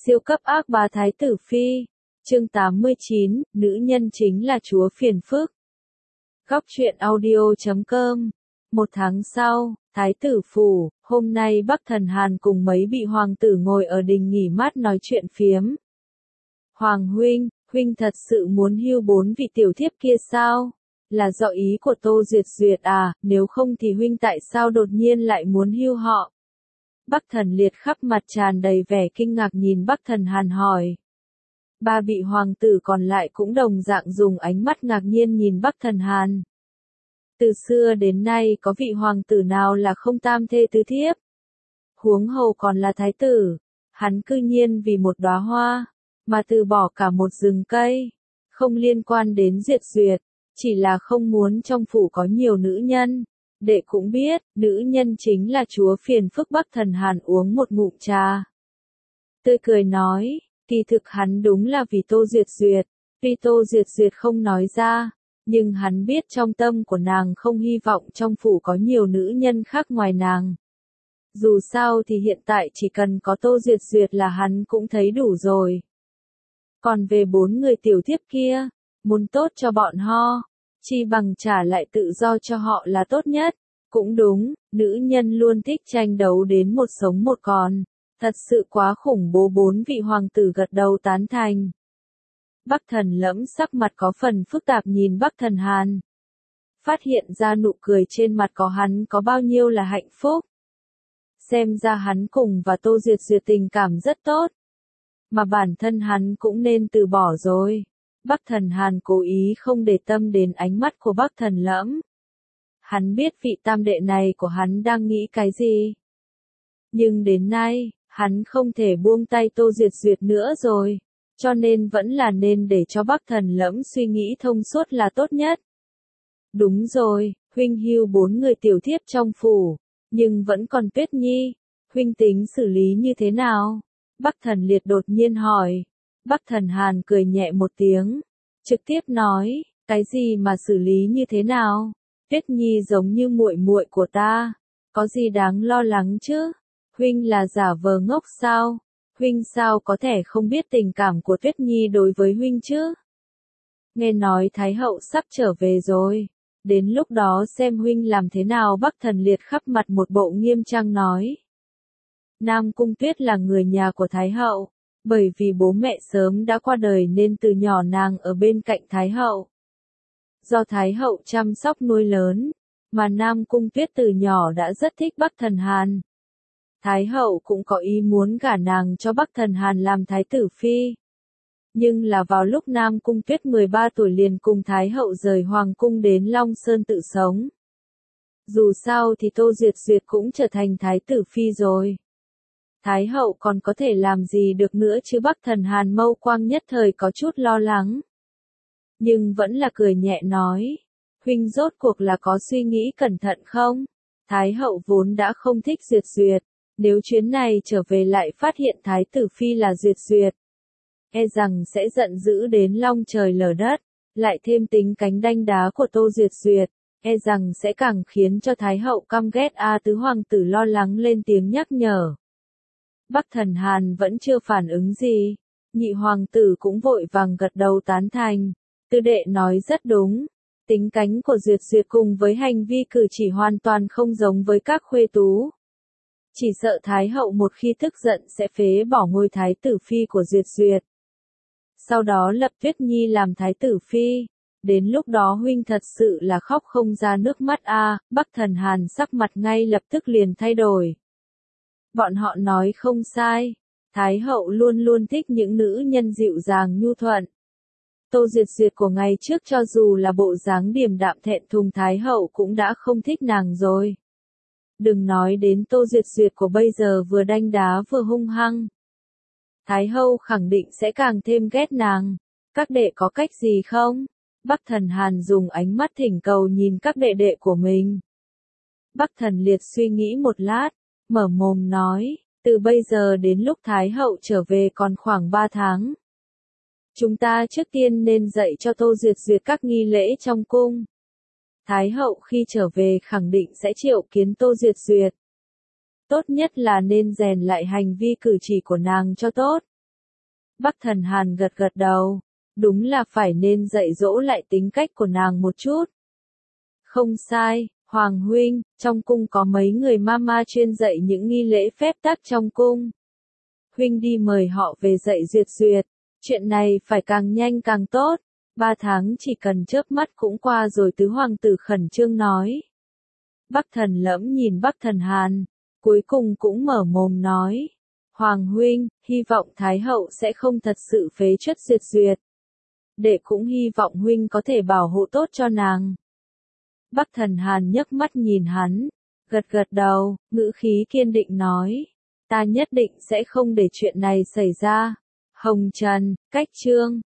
Siêu cấp ác bá Thái tử Phi. Chương 89, nữ nhân chính là chúa phiền phức. Góc truyện audio.com. Một tháng sau, Thái tử phủ, hôm nay Bắc Thần Hàn cùng mấy vị hoàng tử ngồi ở đình nghỉ mát nói chuyện phiếm. Hoàng huynh, huynh thật sự muốn hưu 4 vị tiểu thiếp kia sao? Là do ý của Tô Duyệt Duyệt à, nếu không thì huynh tại sao đột nhiên lại muốn hưu họ? Bắc Thần Liệt khắp mặt tràn đầy vẻ kinh ngạc nhìn Bắc Thần Hàn hỏi. 3 vị hoàng tử còn lại cũng đồng dạng dùng ánh mắt ngạc nhiên nhìn Bắc Thần Hàn. Từ xưa đến nay có vị hoàng tử nào là không tam thê tứ thiếp? Huống hồ còn là thái tử, hắn cư nhiên vì một đóa hoa, mà từ bỏ cả một rừng cây, không liên quan đến Duyệt Duyệt, chỉ là không muốn trong phủ có nhiều nữ nhân. Đệ cũng biết, nữ nhân chính là chúa phiền phức. Bắc Thần Hàn uống một ngụm trà. Tươi cười nói, kỳ thực hắn đúng là vì Tô Duyệt Duyệt, tuy Tô Duyệt Duyệt không nói ra, nhưng hắn biết trong tâm của nàng không hy vọng trong phủ có nhiều nữ nhân khác ngoài nàng. Dù sao thì hiện tại chỉ cần có Tô Duyệt Duyệt là hắn cũng thấy đủ rồi. Còn về 4 người tiểu thiếp kia, muốn tốt cho bọn họ, chi bằng trả lại tự do cho họ là tốt nhất. Cũng đúng, nữ nhân luôn thích tranh đấu đến một sống một còn. Thật sự quá khủng bố. 4 vị hoàng tử gật đầu tán thành. Bắc Thần Lẫm sắc mặt có phần phức tạp nhìn Bắc Thần Hàn. Phát hiện ra nụ cười trên mặt có hắn có bao nhiêu là hạnh phúc. Xem ra hắn cùng và Tô Duyệt Duyệt tình cảm rất tốt. Mà bản thân hắn cũng nên từ bỏ rồi. Bắc Thần Hàn cố ý không để tâm đến ánh mắt của Bắc Thần Lẫm. Hắn biết vị tam đệ này của hắn đang nghĩ cái gì. Nhưng đến nay, hắn không thể buông tay Tô Duyệt Duyệt nữa rồi. Cho nên vẫn là nên để cho Bắc Thần Lẫm suy nghĩ thông suốt là tốt nhất. Đúng rồi, huynh hưu 4 người tiểu thiếp trong phủ. Nhưng vẫn còn Tuyết Nhi. Huynh tính xử lý như thế nào? Bắc Thần Liệt đột nhiên hỏi. Bắc Thần Hàn cười nhẹ một tiếng, trực tiếp nói, cái gì mà xử lý như thế nào? Tuyết Nhi giống như muội muội của ta, có gì đáng lo lắng chứ? Huynh là giả vờ ngốc sao? Huynh sao có thể không biết tình cảm của Tuyết Nhi đối với huynh chứ? Nghe nói Thái hậu sắp trở về rồi, đến lúc đó xem huynh làm thế nào. Bắc Thần Liệt khắp mặt một bộ nghiêm trang nói. Nam Cung Tuyết là người nhà của Thái hậu. Bởi vì bố mẹ sớm đã qua đời nên từ nhỏ nàng ở bên cạnh Thái hậu. Do Thái hậu chăm sóc nuôi lớn, mà Nam Cung Tuyết từ nhỏ đã rất thích Bắc Thần Hàn. Thái hậu cũng có ý muốn gả nàng cho Bắc Thần Hàn làm thái tử phi. Nhưng là vào lúc Nam Cung Tuyết 13 tuổi liền cùng Thái hậu rời hoàng cung đến Long Sơn tự sống. Dù sao thì Tô Duyệt Duyệt cũng trở thành thái tử phi rồi. Thái hậu còn có thể làm gì được nữa chứ? Bắc Thần Hàn mâu quang nhất thời có chút lo lắng. Nhưng vẫn là cười nhẹ nói. Huynh rốt cuộc là có suy nghĩ cẩn thận không? Thái hậu vốn đã không thích Duyệt Duyệt. Nếu chuyến này trở về lại phát hiện thái tử phi là Duyệt Duyệt, e rằng sẽ giận dữ đến long trời lở đất. Lại thêm tính cánh đanh đá của Tô Duyệt Duyệt, e rằng sẽ càng khiến cho Thái hậu căm ghét. Tứ hoàng tử lo lắng lên tiếng nhắc nhở. Bắc Thần Hàn vẫn chưa phản ứng gì. Nhị hoàng tử cũng vội vàng gật đầu tán thành. Tư đệ nói rất đúng. Tính cánh của Duyệt Duyệt cùng với hành vi cử chỉ hoàn toàn không giống với các khuê tú. Chỉ sợ Thái hậu một khi tức giận sẽ phế bỏ ngôi thái tử phi của Duyệt Duyệt. Sau đó lập Tuyết Nhi làm thái tử phi. Đến lúc đó huynh thật sự là khóc không ra nước mắt a. Bắc Thần Hàn sắc mặt ngay lập tức liền thay đổi. Bọn họ nói không sai. Thái hậu luôn luôn thích những nữ nhân dịu dàng nhu thuận. Tô Duyệt Duyệt của ngày trước cho dù là bộ dáng điềm đạm thẹn thùng Thái hậu cũng đã không thích nàng rồi. Đừng nói đến Tô Duyệt Duyệt của bây giờ vừa đanh đá vừa hung hăng. Thái hậu khẳng định sẽ càng thêm ghét nàng. Các đệ có cách gì không? Bắc Thần Hàn dùng ánh mắt thỉnh cầu nhìn các đệ đệ của mình. Bắc Thần Liệt suy nghĩ một lát, mở mồm nói, từ bây giờ đến lúc Thái hậu trở về còn khoảng 3 tháng. Chúng ta trước tiên nên dạy cho Tô Duyệt Duyệt các nghi lễ trong cung. Thái hậu khi trở về khẳng định sẽ triệu kiến Tô Duyệt Duyệt. Tốt nhất là nên rèn lại hành vi cử chỉ của nàng cho tốt. Bắc Thần Hàn gật gật đầu. Đúng là phải nên dạy dỗ lại tính cách của nàng một chút. Không sai, Hoàng huynh, trong cung có mấy người mama chuyên dạy những nghi lễ phép tắc trong cung. Huynh đi mời họ về dạy duyệt duyệt. Chuyện này phải càng nhanh càng tốt. 3 tháng chỉ cần chớp mắt cũng qua rồi, tứ hoàng tử khẩn trương nói. Bắc Thần Lẫm nhìn Bắc Thần Hàn, cuối cùng cũng mở mồm nói. Hoàng huynh, hy vọng Thái hậu sẽ không thật sự phế truất duyệt duyệt. Đệ cũng hy vọng huynh có thể bảo hộ tốt cho nàng. Bắc Thần Hàn nhấc mắt nhìn hắn, gật gật đầu, ngữ khí kiên định nói. Ta nhất định sẽ không để chuyện này xảy ra. Hồng Trần, Cách Chương.